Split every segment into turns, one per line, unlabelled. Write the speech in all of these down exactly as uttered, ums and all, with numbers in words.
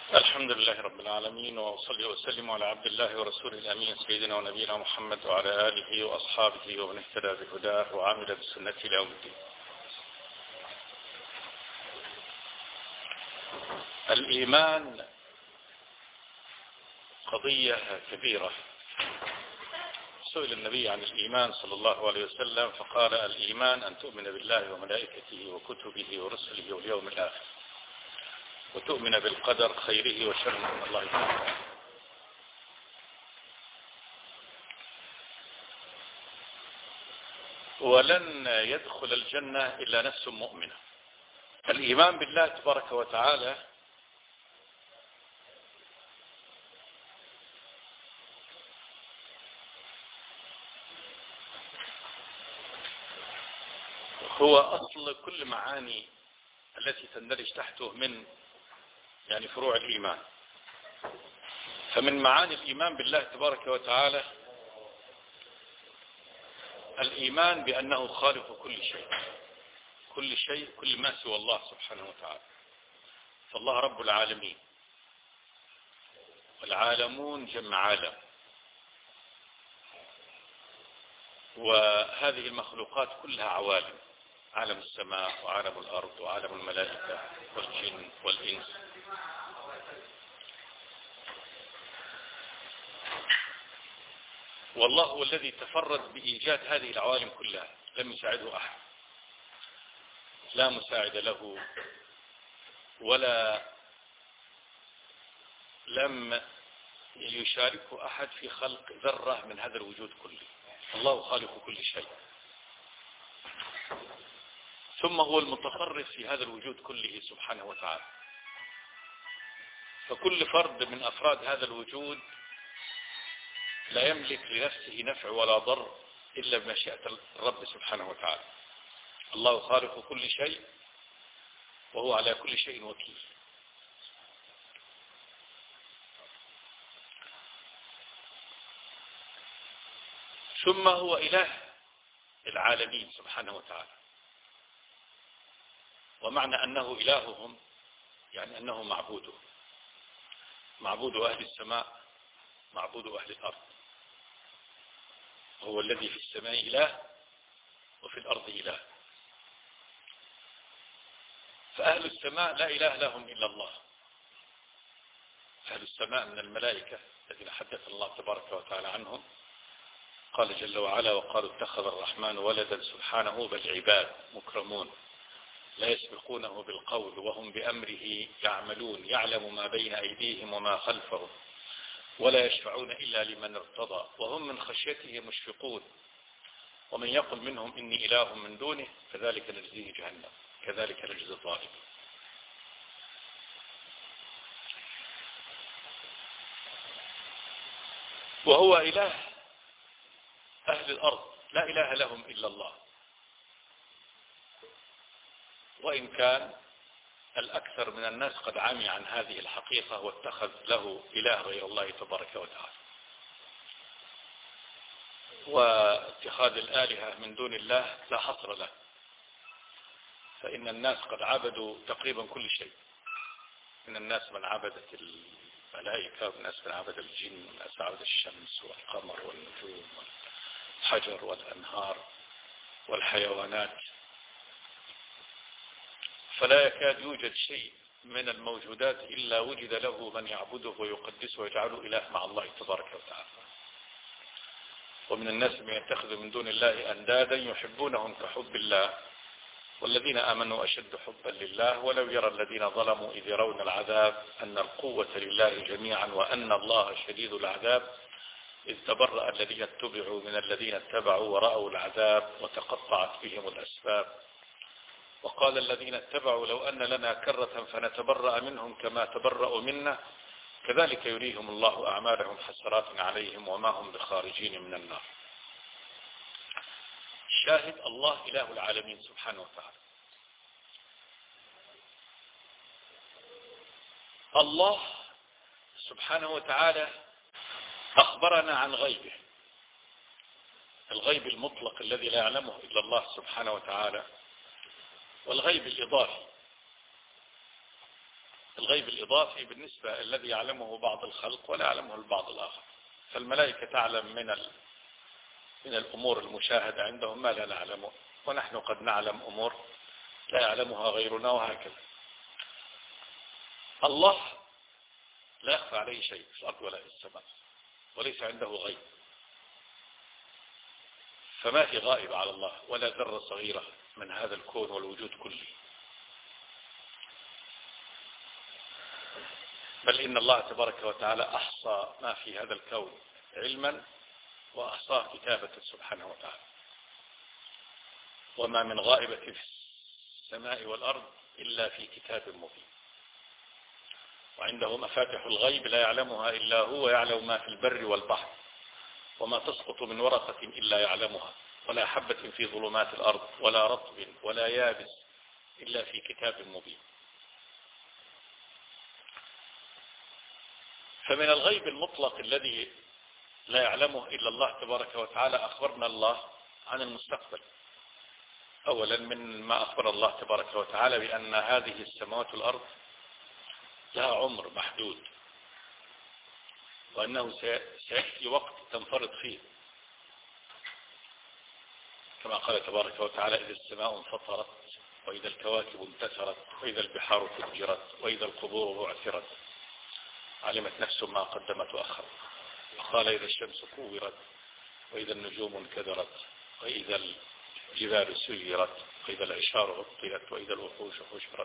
الحمد لله رب العالمين، وأصلي وسلم على عبد الله ورسوله الأمين سيدنا ونبينا محمد وعلى آله وأصحابه ومن اهتدى بهداه وعمل بسنته إلى يوم الدين. الإيمان قضية كبيرة. سئل النبي عن الإيمان صلى الله عليه وسلم فقال: الإيمان أن تؤمن بالله وملائكته وكتبه ورسله واليوم الآخر، وتؤمن بالقدر خيره وشره من الله تعالى. ولن يدخل الجنة إلا نفس مؤمنة. الإيمان بالله تبارك وتعالى هو أصل كل معاني التي تندرج تحته من يعني فروع الإيمان. فمن معاني الإيمان بالله تبارك وتعالى الإيمان بأنه خالق كل شيء، كل شيء كل ما سوى الله سبحانه وتعالى. فالله رب العالمين، والعالمون جمع عالم، وهذه المخلوقات كلها عوالم: عالم السماء وعالم الأرض وعالم الملائكة والجن والإنس. والله هو الذي تفرد بإيجاد هذه العوالم كلها، لم يساعده أحد، لا مساعد له ولا لم يشاركه أحد في خلق ذرة من هذا الوجود كله. الله خالق كل شيء، ثم هو المتصرف في هذا الوجود كله سبحانه وتعالى. فكل فرد من أفراد هذا الوجود لا يملك لنفسه نفع ولا ضر إلا بمشيئة الرب سبحانه وتعالى. الله خالق كل شيء وهو على كل شيء وكيل. ثم هو إله العالمين سبحانه وتعالى. ومعنى أنه إلههم يعني أنه معبوده، معبود أهل السماء، معبود أهل الأرض. هو الذي في السماء إله وفي الأرض إله. فأهل السماء لا إله لهم إلا الله. أهل السماء من الملائكة الذين حدث الله تبارك وتعالى عنهم، قال جل وعلا: وقالوا اتخذ الرحمن ولدا سبحانه بل عباد مكرمون لا يسبقونه بالقول وهم بأمره يعملون يعلم ما بين أيديهم وما خلفهم ولا يشفعون إلا لمن ارتضى وهم من خشيته مشفقون ومن يقل منهم إني إله من دونه كذلك نجزيه جهنم كذلك نجزي الظالمين. وهو إله أهل الأرض، لا إله لهم إلا الله، وإن كان الأكثر من الناس قد عمي عن هذه الحقيقة واتخذ له إله غير الله تبارك وتعالى. واتخاذ الآلهة من دون الله لا حصر له، فإن الناس قد عبدوا تقريبا كل شيء. من الناس من عبدت الملائكة، والناس من عبد الجن، والناس عبد الشمس والقمر والنجوم والحجر والأنهار والحيوانات. فلا يكاد يوجد شيء من الموجودات إلا وجد له من يعبده ويقدسه ويجعله إله مع الله تبارك وتعالى. ومن الناس من يتخذ من دون الله أندادا يحبونهم كحب الله والذين آمنوا أشد حبا لله ولو يرى الذين ظلموا إذ يرون العذاب أن القوة لله جميعا وأن الله شديد العذاب إذ تبرأ الذين اتبعوا من الذين اتبعوا ورأوا العذاب وتقطعت بهم الأسباب وقال الذين اتبعوا لو أن لنا كرة فنتبرأ منهم كما تبرأوا منا كذلك يريهم الله أعمالهم حسرات عليهم وما هم بخارجين من النار. شاهد: الله إله العالمين سبحانه وتعالى. الله سبحانه وتعالى أخبرنا عن غيبه، الغيب المطلق الذي لا يعلمه إلا الله سبحانه وتعالى، والغيب الإضافي الغيب الإضافي بالنسبة الذي يعلمه بعض الخلق ولا يعلمه البعض الآخر. فالملائكة تعلم من من الأمور المشاهدة عندهم ما لا نعلمه، ونحن قد نعلم أمور لا يعلمها غيرنا، وهكذا. الله لا يخفى عليه شيء في الأرض ولا في السماء، وليس عنده غيب، فما في غائب على الله ولا ذرة صغيرة من هذا الكون والوجود كله. بل إن الله تبارك وتعالى أحصى ما في هذا الكون علما وأحصاه كتابة سبحانه وتعالى. وما من غائبة في السماء والأرض إلا في كتاب مبين. وعنده مفاتح الغيب لا يعلمها إلا هو، يعلم ما في البر والبحر، وما تسقط من ورقة إلا يعلمها، ولا حبة في ظلمات الأرض ولا رطب ولا يابس إلا في كتاب مبين. فمن الغيب المطلق الذي لا يعلمه إلا الله تبارك وتعالى أخبرنا الله عن المستقبل. أولا من ما أخبر الله تبارك وتعالى بأن هذه السماوات والأرض لها عمر محدود، وأنه سيأتي وقت تنفرط فيه، كما قال تبارك وتعالى: إذا السماء انفطرت وإذا الكواكب انتثرت وإذا البحار فجرت وإذا القبور بعثرت علمت نفس ما قدمت وأخرت. وقال: إذا الشمس كورت وإذا النجوم انكدرت وإذا الجبال سيرت وإذا العشار عطلت وإذا الوحوش حشرت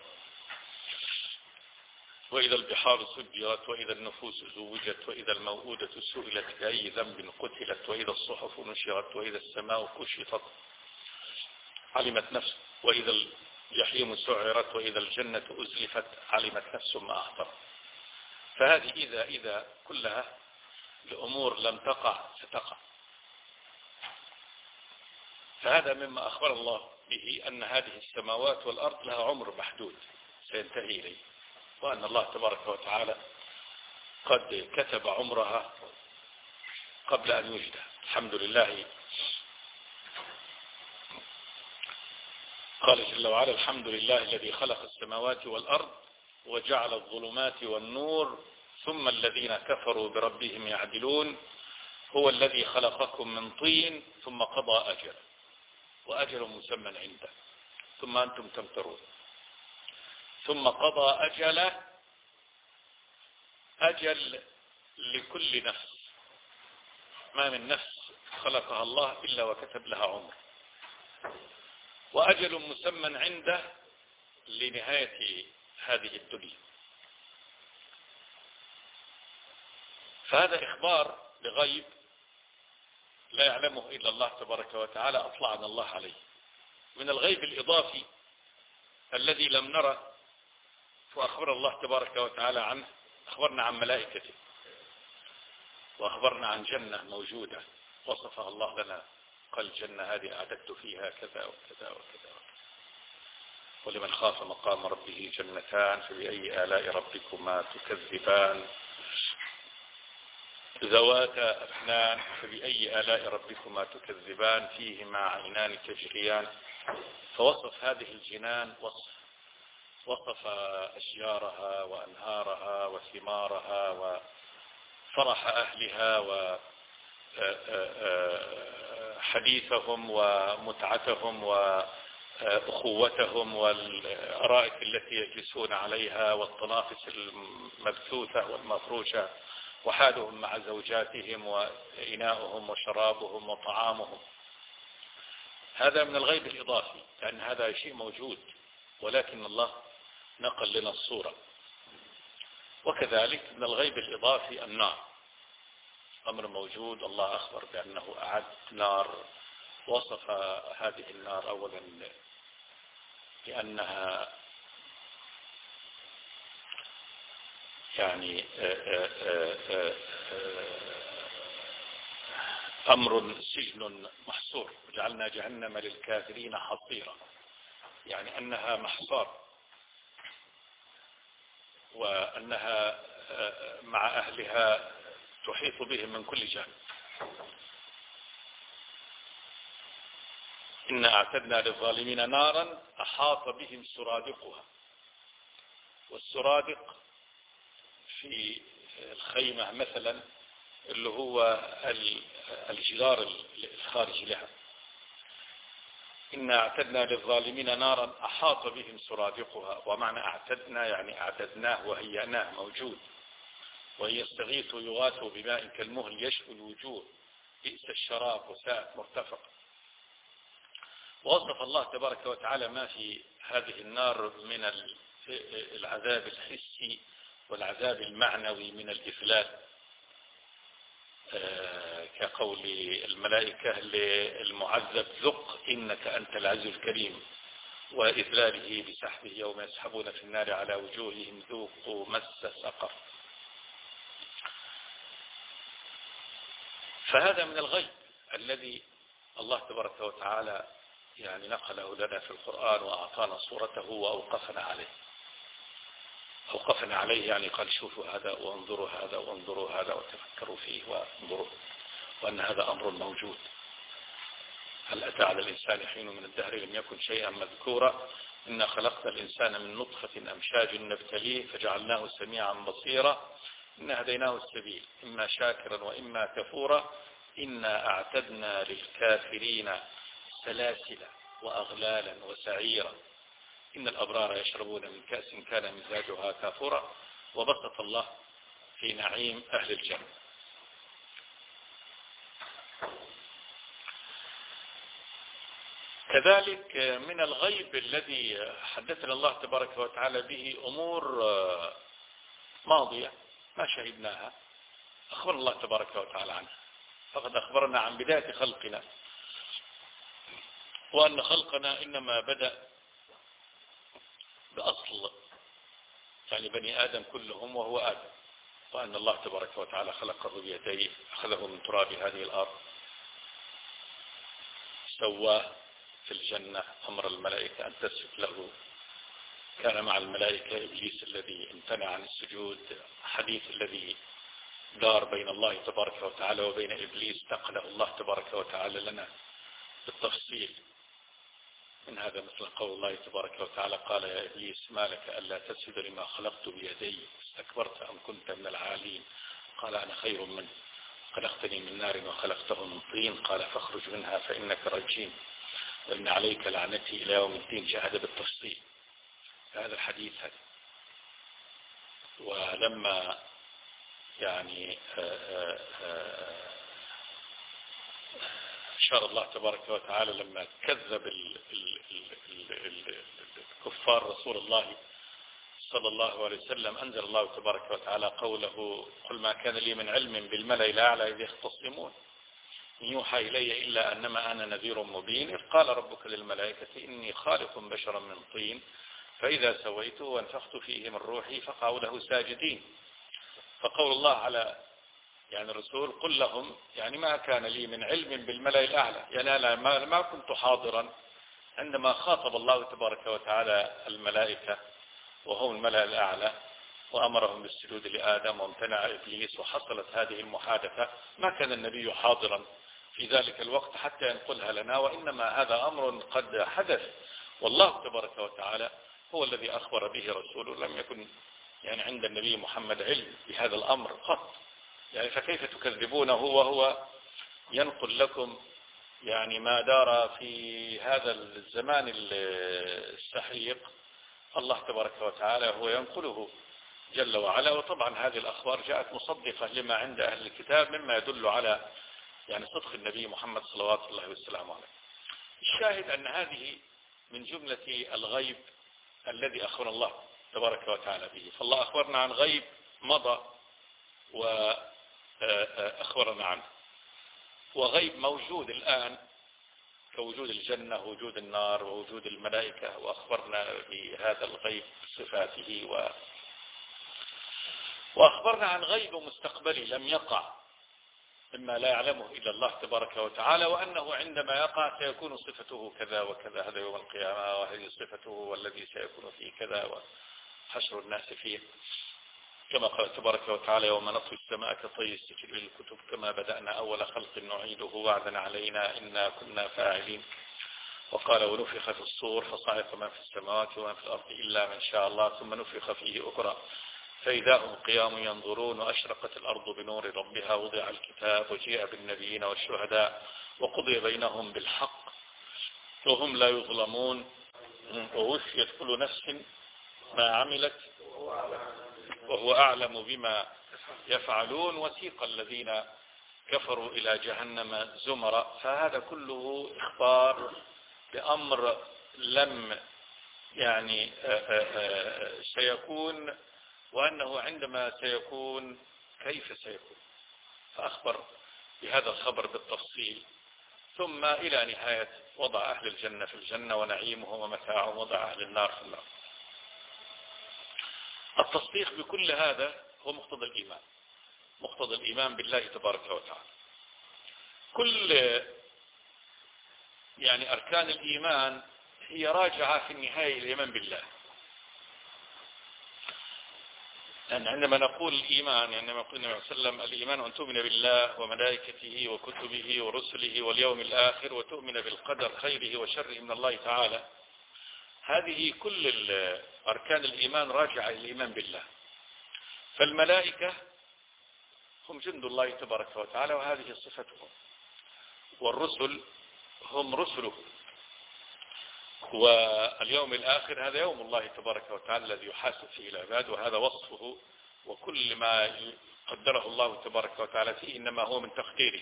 وإذا البحار سجرت وإذا النفوس زوجت وإذا الموءودة سئلت بأي ذنب قتلت وإذا الصحف نشرت وإذا السماء كشطت علمت نفس وإذا الجحيم سعرت وإذا الجنة أزلفت علمت نفس ما أحضرت. فهذه إذا إذا كلها لأمور لم تقع ستقع. فهذا مما أخبر الله به أن هذه السماوات والأرض لها عمر محدود سينتهي إليه، وأن الله تبارك وتعالى قد كتب عمرها قبل أن يوجد. الحمد لله. قال جل وعلا: الحمد لله الذي خلق السماوات والأرض وجعل الظلمات والنور ثم الذين كفروا بربهم يعدلون هو الذي خلقكم من طين ثم قضى أجل وأجل مسمى عنده ثم أنتم تمترون ثم قضى أجل أجل لكل نفس. ما من نفس خلقها الله إلا وكتب لها عمر، وأجل مسمى عنده لنهاية هذه الدنيا. فهذا إخبار بغيب لا يعلمه إلا الله تبارك وتعالى، أطلعنا الله عليه. من الغيب الإضافي الذي لم نرى فأخبر الله تبارك وتعالى عنه، أخبرنا عن ملائكته وأخبرنا عن جنة موجودة وصفها الله لنا، قال: الجنة هذه أعددت فيها كذا وكذا وكذا، ولمن خاف مقام ربه جنتان فبأي آلاء ربكما تكذبان ذواتا أفنان فبأي آلاء ربكما تكذبان فيهما عينان تجريان. فوصف هذه الجنان وصف وصف أشجارها وأنهارها وثمارها وفرح أهلها وحديثهم ومتعتهم وأخوتهم والأرائك التي يجلسون عليها والطنافس المبثوثة والمفروشة وحالهم مع زوجاتهم وإناؤهم وشرابهم وطعامهم. هذا من الغيب الإضافي، لأن هذا شيء موجود ولكن الله نقل لنا الصورة. وكذلك من الغيب الإضافي النار، أمر موجود، الله أخبر بأنه أعد نار. وصف هذه النار أولا لأنها يعني أمر سجن محصور، وجعلنا جهنم للكافرين حصيرا، يعني أنها محصار وأنها مع أهلها تحيط بهم من كل جانب. إنا أعتدنا للظالمين نارا أحاط بهم سرادقها، والسرادق في الخيمة مثلا اللي هو الجدار الخارجي لها. إنا اعتدنا للظالمين نارا أحاط بهم سرادقها، ومعنى اعتدنا يعني اعتدناه وهيأناه موجود. وإن يستغيثوا يغاثوا بماء كالمهل يشوي الوجوه بئس الشراب وساءت مرتفق. ووصف الله تبارك وتعالى ما في هذه النار من العذاب الحسي والعذاب المعنوي من الإفلات، كقول الملائكة للمعذب ذق إنك أنت العزيز الكريم، وإذلاله بسحبه يوم يسحبون في النار على وجوههم ذوقوا مس سقر. فهذا من الغيب الذي الله تبارك وتعالى يعني نقله لنا في القرآن وأعطانا صورته وأوقفنا عليه. أوقفنا عليه يعني قال شوفوا هذا وانظروا هذا وانظروا هذا وتفكروا فيه وانظروا، وأن هذا أمر موجود. هل أتى على الإنسان حين من الدهر لم يكن شيئا مذكورا إنا خلقنا الإنسان من نطفة أمشاج نبتليه فجعلناه سميعا بصيرا إنا هديناه السبيل إما شاكرا وإما كفورا إنا أعتدنا للكافرين سلاسل وأغلالا وسعيرا إن الأبرار يشربون من كأس كان مزاجها كافورا. وبسط الله في نعيم أهل الجنة. كذلك من الغيب الذي حدثنا الله تبارك وتعالى به أمور ماضية ما شهدناها أخبر الله تبارك وتعالى عنها. فقد أخبرنا عن بداية خلقنا، وأن خلقنا إنما بدأ بأصل يعني بني آدم كلهم وهو آدم، وأن الله تبارك وتعالى خلقه بيديه أخذه من تراب هذه الأرض سواه في الجنة أمر الملائكة أن تسجد له. كان مع الملائكة إبليس الذي امتنع عن السجود. حديث الذي دار بين الله تبارك وتعالى وبين إبليس نقله الله تبارك وتعالى لنا بالتفصيل. من هذا مثل قول الله تبارك وتعالى قال يا إبليس ما لك ألا تسجد لما خلقت بيدي استكبرت أم كنت من العالين قال أنا خير منه خلقتني من نار وخلقته من طين قال فاخرج منها فإنك رجيم وإن عليك لعنتي إلى يوم الدين. جاهد بالتفصيل هذا الحديث هذا. ولما يعني أشار الله تبارك وتعالى لما كذب الكفار رسول الله صلى الله عليه وسلم أنزل الله تبارك وتعالى قوله قل ما كان لي من علم بالملأ الأعلى إذ يختصمون إن يوحى إلي إلا أنما أنا نذير مبين إذ قال ربك للملائكة إني خالق بشرا من طين فإذا سويته وانفخت فيه من روحي فقعوا له ساجدين. فقول الله على يعني الرسول قل لهم يعني ما كان لي من علم بالملأ الأعلى، يعني أنا ما كنت حاضرا عندما خاطب الله تبارك وتعالى الملائكة وهم الملأ الأعلى وأمرهم بالسجود لآدم وامتنع إبليس وحصلت هذه المحادثة. ما كان النبي حاضرا في ذلك الوقت حتى ينقلها لنا، وإنما هذا أمر قد حدث والله تبارك وتعالى هو الذي أخبر به رسوله. لم يكن يعني عند النبي محمد علم بهذا الأمر قط، يعني فكيف تكذبونه وهو ينقل لكم يعني ما دار في هذا الزمان السحيق. الله تبارك وتعالى هو ينقله جل وعلا. وطبعا هذه الأخبار جاءت مصدقة لما عند أهل الكتاب مما يدل على يعني صدق النبي محمد صلوات الله وسلامه عليه. الشاهد أن هذه من جملة الغيب الذي أخبر الله تبارك وتعالى به. فالله أخبرنا عن غيب مضى وأخبرنا عنه، وغيب موجود الآن كوجود الجنة ووجود النار ووجود الملائكة، وأخبرنا بهذا الغيب صفاته و... وأخبرنا عن غيب مستقبلي لم يقع مما لا يعلمه إلا الله تبارك وتعالى، وأنه عندما يقع سيكون صفته كذا وكذا هذا يوم القيامة وهذه صفته والذي سيكون فيه كذا وحشر الناس فيه كما قال تبارك وتعالى يوم نطوي السماء كطي السجل للكتب كما بدأنا أول خلق نعيده وعدا علينا إنا كنا فاعلين. وقال ونفخ في الصور فصعق من في السماوات ومن في الأرض إلا من شاء الله ثم نفخ فيه أخرى فإذا هم قيام ينظرون وأشرقت الأرض بنور ربها وضع الكتاب وجيء بالنبيين والشهداء وقضي بينهم بالحق وهم لا يظلمون ووفيت كل نفس ما عملت وهو أعلم بما يفعلون وسيق الذين كفروا إلى جهنم زمرا. فهذا كله إخبار بأمر لم يعني سيكون، وأنه عندما سيكون كيف سيكون، فأخبر بهذا الخبر بالتفصيل. ثم إلى نهاية وضع أهل الجنة في الجنة ونعيمهم ومتاعهم، وضع أهل النار في النار. التصديق بكل هذا هو مقتضى الإيمان، مقتضى الإيمان بالله تبارك وتعالى. كل يعني أركان الإيمان هي راجعة في النهاية الإيمان بالله. يعني عندما نقول الإيمان، يعني عندما يقول النبي صلى الله عليه وسلم الإيمان أن تؤمن بالله وملائكته وكتبه ورسله واليوم الآخر وتؤمن بالقدر خيره وشره من الله تعالى، هذه كل أركان الإيمان راجعة إلى الإيمان بالله. فالملائكة هم جند الله تبارك وتعالى وهذه صفتهم، والرسل هم رسله، واليوم الآخر هذا يوم الله تبارك وتعالى الذي يحاسب فيه العباد، وهذا وصفه، وكل ما قدره الله تبارك وتعالى فيه إنما هو من تقديره.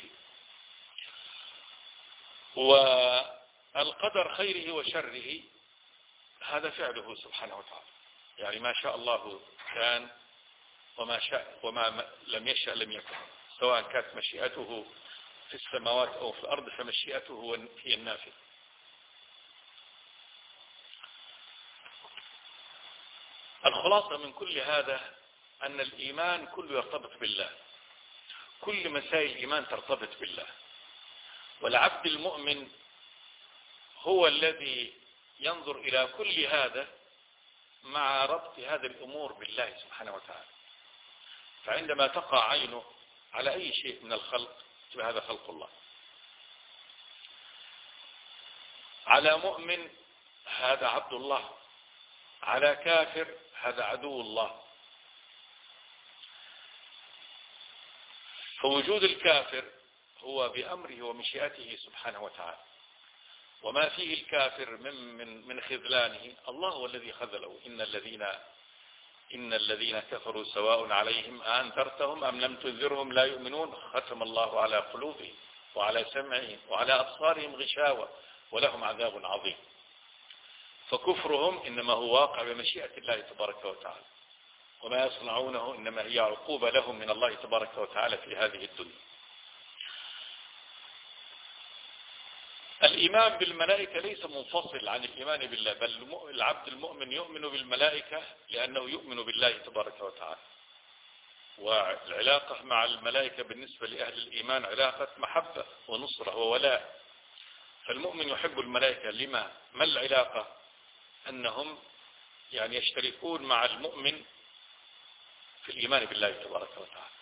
والقدر خيره وشره هذا فعله سبحانه وتعالى، يعني ما شاء الله كان وما شاء وما لم يشأ لم يكن، سواء كانت مشيئته في السماوات أو في الأرض فمشيئته هي النافذة. الخلاصة من كل هذا أن الإيمان كله يرتبط بالله، كل مسائل الإيمان ترتبط بالله، والعبد المؤمن هو الذي ينظر إلى كل هذا مع ربط هذه الأمور بالله سبحانه وتعالى. فعندما تقع عينه على أي شيء من الخلق هذا خلق الله، على مؤمن هذا عبد الله، على كافر هذا عدو الله. فوجود الكافر هو بأمره ومشيئته سبحانه وتعالى، وما فيه الكافر من من من خذلانه الله هو الذي خذله. إن الذين إن الذين كفروا سواء عليهم أنذرتهم أم لم تنذرهم لا يؤمنون ختم الله على قلوبهم وعلى سمعهم وعلى أبصارهم غشاوة ولهم عذاب عظيم. فكفرهم إنما هو واقع بمشيئة الله تبارك وتعالى، وما يصنعونه إنما هي عقوبة لهم من الله تبارك وتعالى في هذه الدنيا. الإيمان بالملائكة ليس منفصل عن الإيمان بالله، بل العبد المؤمن يؤمن بالملائكة لأنه يؤمن بالله تبارك وتعالى. والعلاقة مع الملائكة بالنسبة لأهل الإيمان علاقة محبة ونصرة وولاء. فالمؤمن يحب الملائكة. لما؟ ما العلاقة؟ أنهم يعني يشتركون مع المؤمن في الإيمان بالله تبارك وتعالى.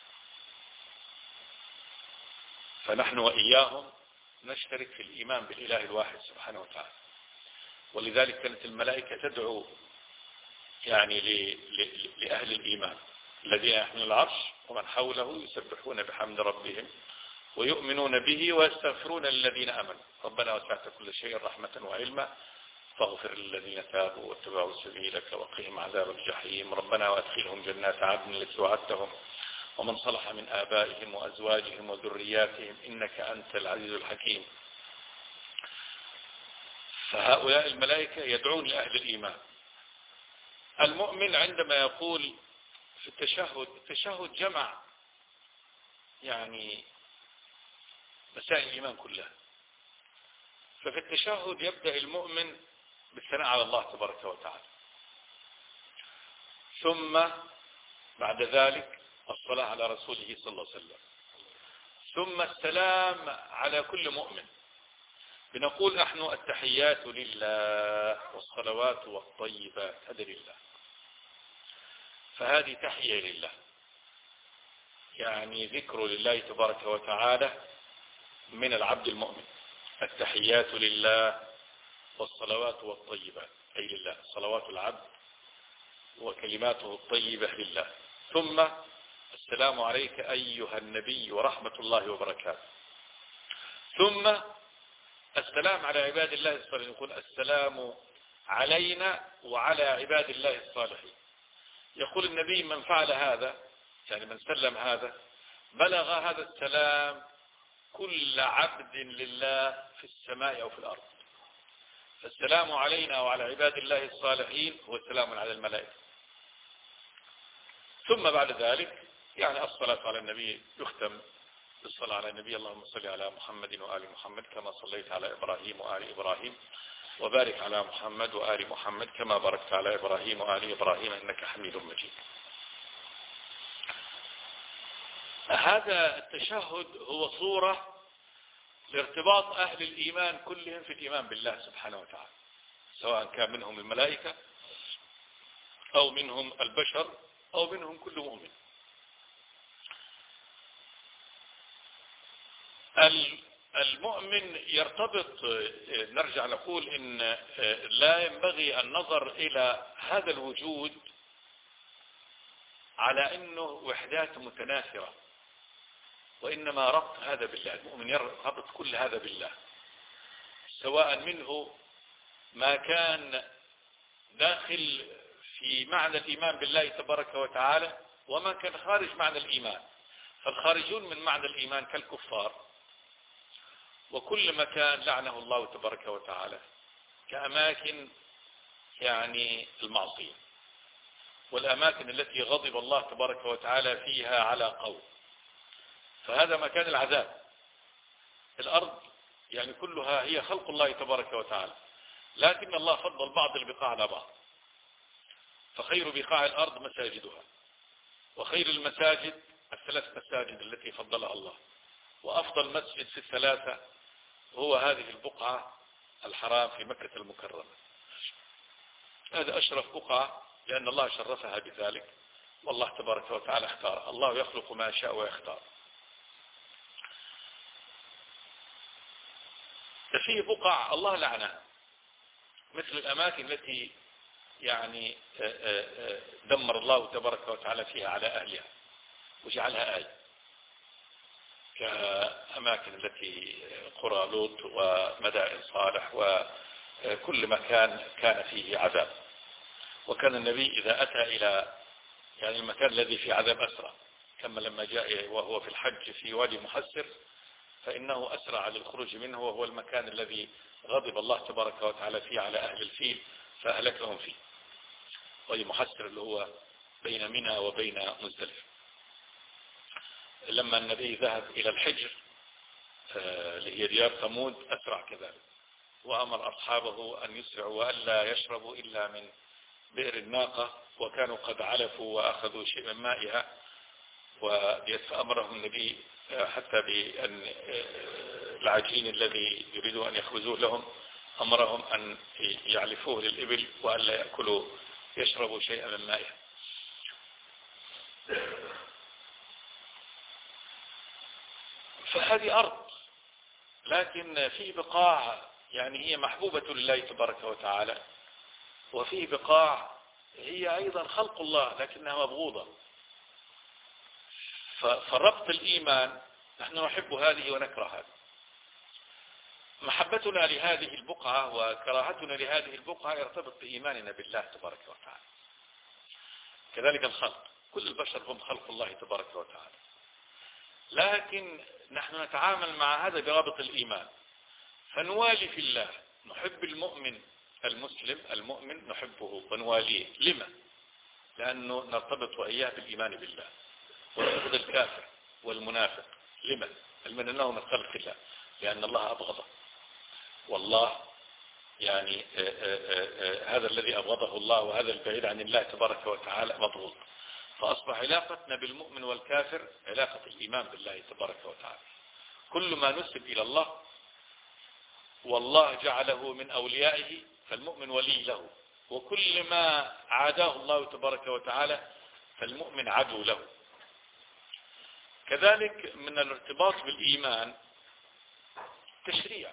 فنحن وإياهم نشترك في الإيمان بالإله الواحد سبحانه وتعالى. ولذلك كانت الملائكة تدعو يعني لأهل الإيمان الذين يحملون العرش ومن حوله يسبحون بحمد ربهم ويؤمنون به ويستغفرون للذين آمنوا ربنا وسعت كل شيء رحمة وعلما فاغفر للذين تابوا واتبعوا سبيلك وقهم عذاب الجحيم ربنا وادخلهم جنات عدن التي وعدتهم ومن صلح من آبائهم وأزواجهم وذرياتهم إنك أنت العزيز الحكيم. فهؤلاء الملائكة يدعون لأهل الإيمان. المؤمن عندما يقول في التشهد، التشهد جمع يعني مسائل الإيمان كلها. ففي التشهد يبدأ المؤمن بالثناء على الله تبارك وتعالى، ثم بعد ذلك الصلاة على رسوله صلى الله عليه وسلم، ثم السلام على كل مؤمن. بنقول نحن التحيات لله والصلوات والطيبات هذا لله. فهذه تحية لله، يعني ذكر لله تبارك وتعالى من العبد المؤمن. التحيات لله والصلوات والطيبات أي لله، صلوات العبد وكلماته الطيبة لله. ثم السلام عليك أيها النبي ورحمة الله وبركاته. ثم السلام على عباد الله الصالحين، يقول السلام علينا وعلى عباد الله الصالحين. يقول النبي من فعل هذا، يعني من سلم هذا، بلغ هذا السلام كل عبد لله في السماء أو في الأرض. فالسلام علينا وعلى عباد الله الصالحين هو السلام على الملائكة. ثم بعد ذلك يعني الصلاة على النبي، يختم بالصلاة على النبي اللهم صل على محمد وآل محمد كما صليت على إبراهيم وآل إبراهيم، وبارك على محمد وآل محمد كما باركت على إبراهيم وآل إبراهيم إنك حميد مجيد. هذا التشهد هو صورة لارتباط أهل الإيمان كلهم في الإيمان بالله سبحانه وتعالى، سواء كان منهم الملائكة أو منهم البشر أو منهم كل مؤمن. المؤمن يرتبط، نرجع نقول إن لا ينبغي النظر إلى هذا الوجود على أنه وحدات متناثرة، وإنما ربط هذا بالله. المؤمن يربط كل هذا بالله، سواء منه ما كان داخل في معنى الإيمان بالله تبارك وتعالى وما كان خارج معنى الإيمان. فالخارجون من معنى الإيمان كالكفار، وكل مكان لعنه الله تبارك وتعالى كأماكن يعني المعصية، والأماكن التي غضب الله تبارك وتعالى فيها على قوم، فهذا مكان العذاب. الأرض يعني كلها هي خلق الله تبارك وتعالى، لكن الله فضل بعض البقاع على بعض. فخير بقاع الأرض مساجدها، وخير المساجد الثلاث مساجد التي فضلها الله، وأفضل مسجد في الثلاثة هو هذه البقعة الحرام في مكة المكرمة. هذا أشرف بقعة لأن الله شرفها بذلك، والله تبارك وتعالى اختار. الله يخلق ما شاء ويختار. ففيه بقع الله لعنها، مثل الأماكن التي يعني دمر الله تبارك وتعالى فيها على أهلها وجعلها آية، كأماكن التي قرى لوط ومدائن صالح وكل مكان كان فيه عذاب. وكان النبي إذا أتى إلى يعني المكان الذي فيه عذاب أسرع، كما لما جاء وهو في الحج في وادي محسر فإنه أسرع للخروج منه، وهو المكان الذي غضب الله تبارك وتعالى فيه على أهل الفيل فأهلكهم فيه. وادي محسر اللي هو بين منى وبين مزدلفة. لما النبي ذهب إلى الحجر اللي هي ديار ثمود أسرع كذلك، وأمر أصحابه أن يسرعوا وألا يشربوا إلا من بئر الناقة، وكانوا قد علفوا وأخذوا شيء من مائها، فأمرهم النبي حتى بأن العجين الذي يريدوا أن يخبزوه لهم أمرهم أن يعلفوه للإبل وألا يأكلوا يشربوا شيئا من مائها. فهذه أرض، لكن في بقاع يعني هي محبوبة لله تبارك وتعالى، وفي بقاع هي أيضا خلق الله لكنها مبغوضة. فربط الإيمان نحن نحب هذه ونكره هذه. محبتنا لهذه البقعة وكراهتنا لهذه البقعة يرتبط بإيماننا بالله تبارك وتعالى. كذلك الخلق، كل البشر هم خلق الله تبارك وتعالى، لكن نحن نتعامل مع هذا برابط الإيمان. فنوالي في الله، نحب المؤمن المسلم المؤمن نحبه ونواليه. لما؟ لأنه نرتبط وإياه بالإيمان بالله. ونبغض الكافر والمنافق. لما؟ لأن أنه من خلق الله، لأن الله أبغضه، والله يعني آآ آآ هذا الذي أبغضه الله وهذا البعيد عن الله تبارك وتعالى مبغوض. فأصبح علاقتنا بالمؤمن والكافر علاقة الإيمان بالله تبارك وتعالى. كل ما نسب إلى الله والله جعله من أوليائه فالمؤمن ولي له، وكل ما عاداه الله تبارك وتعالى فالمؤمن عدو له. كذلك من الارتباط بالإيمان تشريع.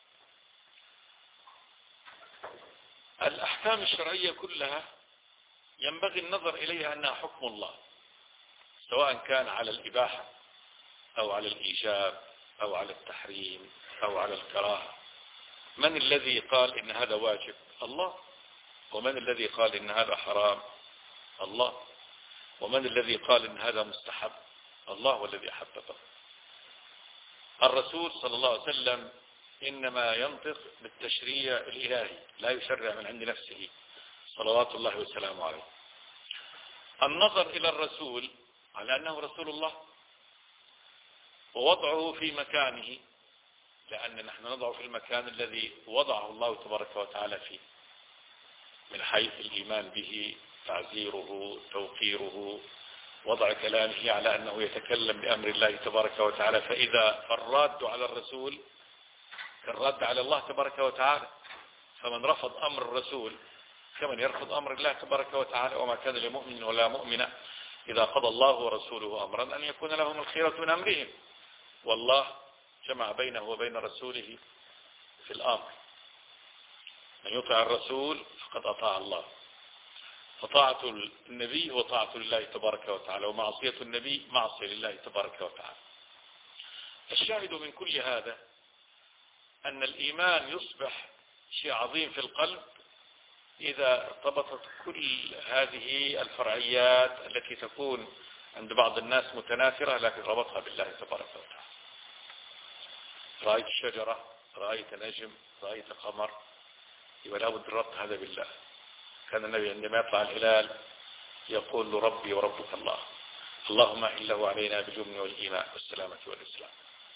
الأحكام الشرعية كلها ينبغي النظر إليها أنها حكم الله، سواء كان على الإباحة أو على الإيجاب أو على التحريم أو على الكراهة. من الذي قال إن هذا واجب؟ الله. ومن الذي قال إن هذا حرام؟ الله. ومن الذي قال إن هذا مستحب؟ الله والذي حببه. الرسول صلى الله عليه وسلم إنما ينطق بالتشريع الإلهي، لا يشرع من عند نفسه صلوات الله وسلامه عليه. النظر إلى الرسول على أنه رسول الله ووضعه في مكانه، لأن نحن نضع في المكان الذي وضعه الله تبارك وتعالى فيه، من حيث الإيمان به، تعزيره، توقيره، وضع كلامه على أنه يتكلم بأمر الله تبارك وتعالى. فإذا الراد على الرسول كالراد على الله تبارك وتعالى، فمن رفض أمر الرسول كمن يرفض أمر الله تبارك وتعالى. وما كان لمؤمن ولا مؤمنة إذا قضى الله ورسوله أمرا أن يكون لهم الخيرة من أمرهم، والله جمع بينه وبين رسوله في الأمر. من يطع الرسول فقد أطاع الله، فطاعة النبي وطاعة لله تبارك وتعالى، ومعصية النبي معصية لله تبارك وتعالى. الشاهد من كل هذا أن الإيمان يصبح شيء عظيم في القلب إذا ارتبطت كل هذه الفرعيات التي تكون عند بعض الناس متنافرة، لكن ربطها بالله تبارك وتعالى. رأيت شجرة، رأيت نجم، رأيت قمر، يبقى لابد الربط هذا بالله. كان النبي عندما يطلع الهلال يقول له ربي وربك الله، اللهم أحله علينا باليمن والإيمان والسلامة والإسلام.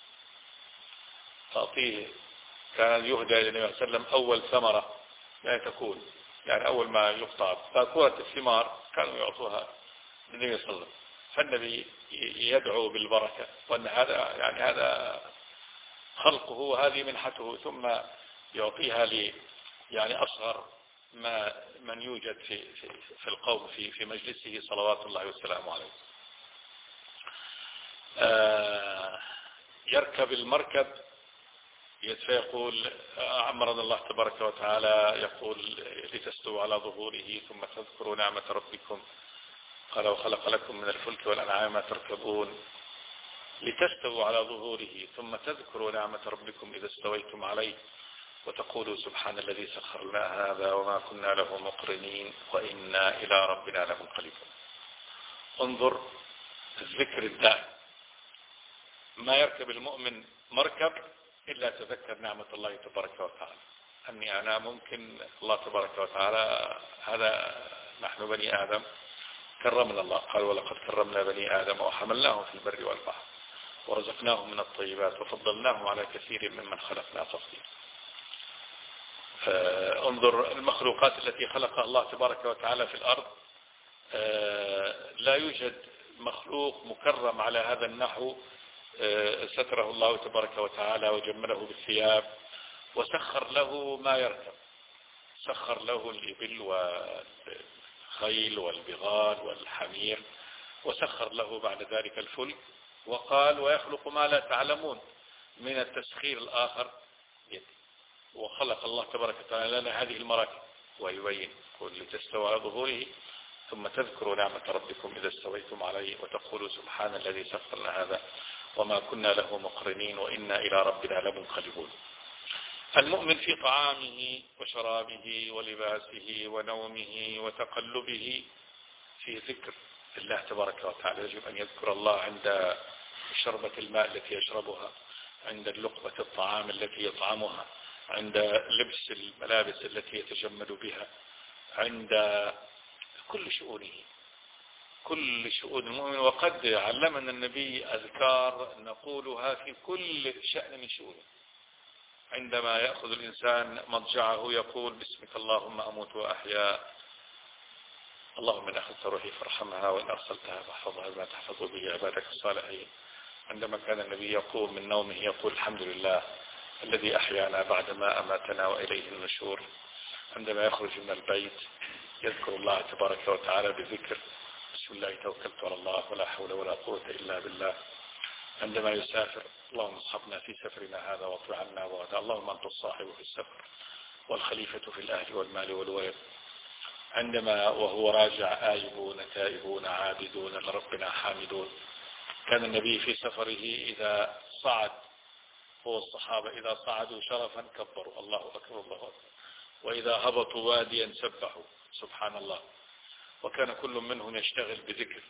تعطيه كان يهدى إلى النبي صلى الله عليه وسلم أول ثمرة لا تكون، يعني أول ما يقطع باكورة الثمار كانوا يعطوها للنبي صلى الله عليه وسلم، فالنبي يدعو بالبركة، وأن هذا يعني هذا خلقه وهذه منحته، ثم يعطيها لي يعني أصغر ما من يوجد في في في القوم في في مجلسه صلوات الله وسلامه عليه. آه يركب المركب فيقول أمرنا الله تبارك وتعالى يقول لتستووا على ظهوره ثم تذكروا نعمة ربكم، قال وخلق لكم من الفلك والأنعام ما تركبون، لتستووا على ظهوره ثم تذكروا نعمة ربكم إذا استويتم عليه وتقولوا سبحان الذي سخر لنا هذا وما كنا له مقرنين وإنا إلى ربنا لمنقلبون. انظر الذكر الدائم. ما يركب المؤمن مركب إلا تذكر نعمة الله تبارك وتعالى، أني أنا ممكن الله تبارك وتعالى هذا نحن بني آدم كرمنا الله، قال ولقد كرمنا بني آدم وحملناهم في البر والبحر ورزقناهم من الطيبات وفضلناهم على كثير ممن خلقنا تفضيلا. انظر المخلوقات التي خلقها الله تبارك وتعالى في الأرض، لا يوجد مخلوق مكرم على هذا النحو ستره الله تبارك وتعالى وجمله بالثياب وسخر له ما يركب، سخر له الإبل والخيل والبغال والحمير، وسخر له بعد ذلك الفلك، وقال ويخلق ما لا تعلمون من التسخير الآخر يدي. وخلق الله تبارك وتعالى لنا هذه المراكب ويبين قل لتستوى على ظهوره ثم تذكروا نعمة ربكم إذا استويتم عليه وتقولوا سبحان الذي سخر لنا هذا وما كنا له مقرنين وإنا إلى ربنا لمنقلبون. المؤمن في طعامه وشرابه ولباسه ونومه وتقلبه في ذكر الله تبارك وتعالى. يجب أن يذكر الله عند شربة الماء التي يشربها، عند اللقمة الطعام التي يطعمها، عند لبس الملابس التي يتجمل بها، عند كل شؤونه، كل شؤون المؤمن. وقد علمنا النبي أذكار نقولها في كل شأن من شؤونه. عندما يأخذ الإنسان مضجعه يقول بسمك اللهم أموت وأحيا، اللهم إن أخذت روحي فارحمها وإن أرسلتها فاحفظها بما تحفظ به عبادك الصالحين. عندما كان النبي يقوم من نومه يقول الحمد لله الذي أحيانا بعدما أماتنا وإليه النشور. عندما يخرج من البيت يذكر الله تبارك وتعالى بذكر بسم الله توكلت على الله ولا حول ولا قوة إلا بالله. عندما يسافر اللهم اصحبنا في سفرنا هذا واطلع عنا وعدا، اللهم أنت الصاحب في السفر والخليفة في الأهل والمال والولد. عندما وهو راجع آيبون تائبون عابدون لربنا حامدون. كان النبي في سفره إذا صعد، هو الصحابة إذا صعدوا شرفا كبروا الله أكبر الله أكبر، وإذا هبطوا واديا سبحوا سبحان الله، وكان كل منهم يشتغل بذكر.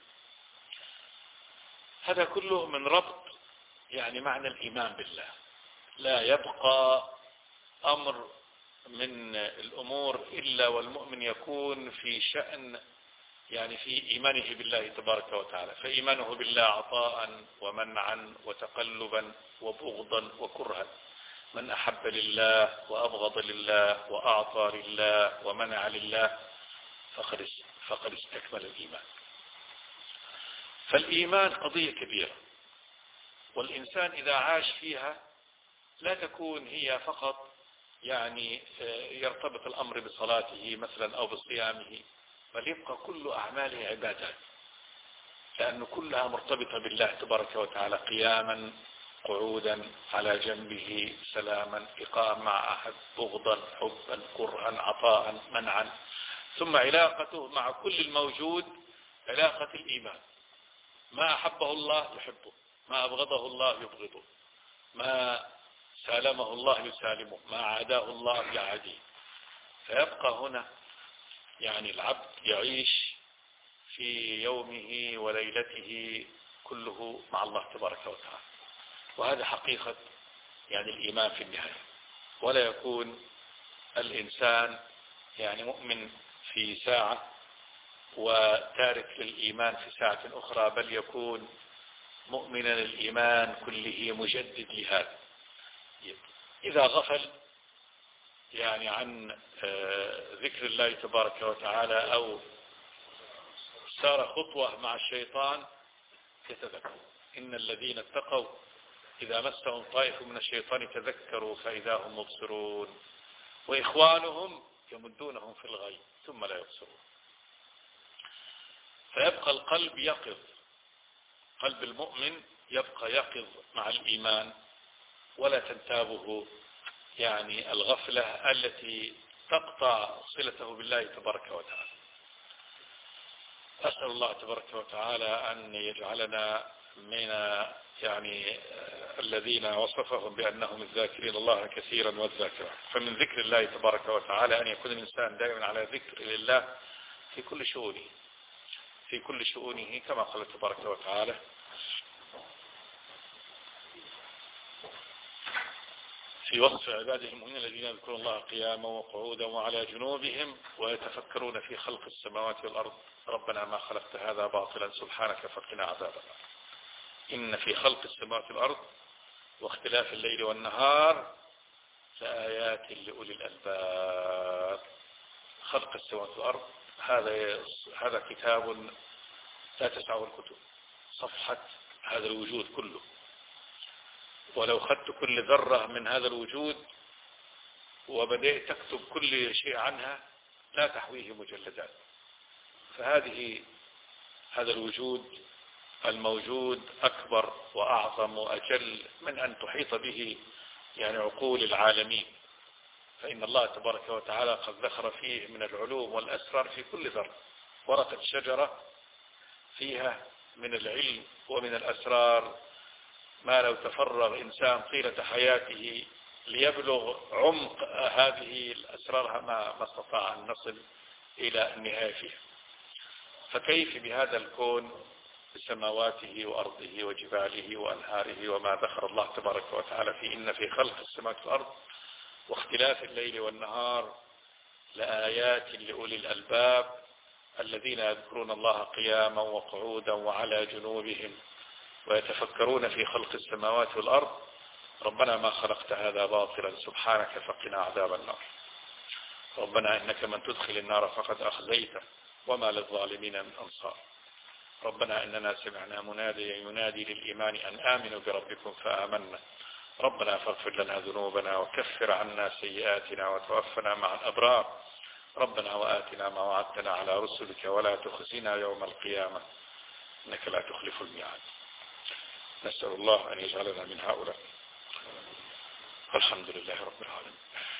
هذا كله من ربط يعني معنى الإيمان بالله. لا يبقى أمر من الأمور إلا والمؤمن يكون في شأن يعني في إيمانه بالله تبارك وتعالى. فإيمانه بالله عطاء ومنعا وتقلبا وبغضا وكرها. من أحب لله وأبغض لله وأعطى لله ومنع لله فقد فقد استكمل الإيمان. فالإيمان قضية كبيرة، والإنسان إذا عاش فيها لا تكون هي فقط يعني يرتبط الأمر بصلاته مثلا أو بصيامه، بل يبقى كل أعماله عبادات، لأن كلها مرتبطة بالله تبارك وتعالى. قياما، قعودا، على جنبه، سلاما، إقام مع أحد، بغضا، حبا، كرها، عطاء، منعا، ثم علاقته مع كل الموجود علاقة الإيمان. ما أحبه الله يحبه، ما أبغضه الله يبغضه، ما سالمه الله يسالمه، ما عاداه الله يعاديه. فيبقى هنا يعني العبد يعيش في يومه وليلته كله مع الله تبارك وتعالى، وهذا حقيقة يعني الإيمان في النهاية. ولا يكون الإنسان يعني مؤمن في ساعة وتارك للإيمان في ساعة أخرى، بل يكون مؤمنا الإيمان كله مجدد لهذا. إذا غفل يعني عن ذكر الله تبارك وتعالى أو سار خطوة مع الشيطان يتذكر. إن الذين اتقوا إذا مسهم طائف من الشيطان تذكروا فإذا هم مبصرون وإخوانهم يمدونهم في الغي ثم لا يبصرون. فيبقى القلب يقظ، قلب المؤمن يبقى يقظ مع الإيمان، ولا تنتابه يعني الغفلة التي تقطع صلته بالله تبارك وتعالى. أسأل الله تبارك وتعالى أن يجعلنا من يعني الذين وصفهم بأنهم الذاكرين الله كثيرا والذاكرات. فمن ذكر الله تبارك وتعالى أن يكون الإنسان دائما على ذكر لله في كل شؤونه في كل شؤونه كما قال تبارك وتعالى: في وصف عباده المؤمنين الذين يذكرون الله قياما وقعودا وعلى جنوبهم ويتفكرون في خلق السماوات والأرض ربنا ما خلقت هذا باطلا سبحانك فقنا عذاب النار. إن في خلق السماوات والأرض واختلاف الليل والنهار لآيات لأولي الألباب. خلق السماوات والأرض هذا هذا كتاب لا تسعه الكتب، صفحة هذا الوجود كله، ولو خدت كل ذرة من هذا الوجود وبدأت تكتب كل شيء عنها لا تحويه مجلدات. فهذه هذا الوجود الموجود أكبر وأعظم وأجل من أن تحيط به يعني عقول العالمين. فإن الله تبارك وتعالى قد ذكر فيه من العلوم والأسرار في كل ذرة. ورقة شجرة فيها من العلم ومن الأسرار ما لو تفرغ إنسان طيلة حياته ليبلغ عمق هذه الأسرار ما ما استطاع أن نصل إلى النهاية فيها. فكيف بهذا الكون بسماواته وأرضه وجباله وأنهاره وما ذكر الله تبارك وتعالى في إن في خلق السماوات والأرض واختلاف الليل والنهار لآيات لأولي الألباب الذين يذكرون الله قياما وقعودا وعلى جنوبهم ويتفكرون في خلق السماوات والأرض ربنا ما خلقت هذا باطلا سبحانك فقنا عذاب النار. ربنا إنك من تدخل النار فقد أخزيته وما للظالمين من أنصار. ربنا إننا سمعنا مناديا ينادي للإيمان أن آمنوا بربكم فآمنا. ربنا فاغفر لنا ذنوبنا وكفر عنا سيئاتنا وتوفنا مع الأبرار. ربنا وآتنا ما وعدتنا على رسلك ولا تخزنا يوم القيامة إنك لا تخلف الميعاد. نسأل الله أن يجعلنا من هؤلاء. الحمد لله رب العالمين.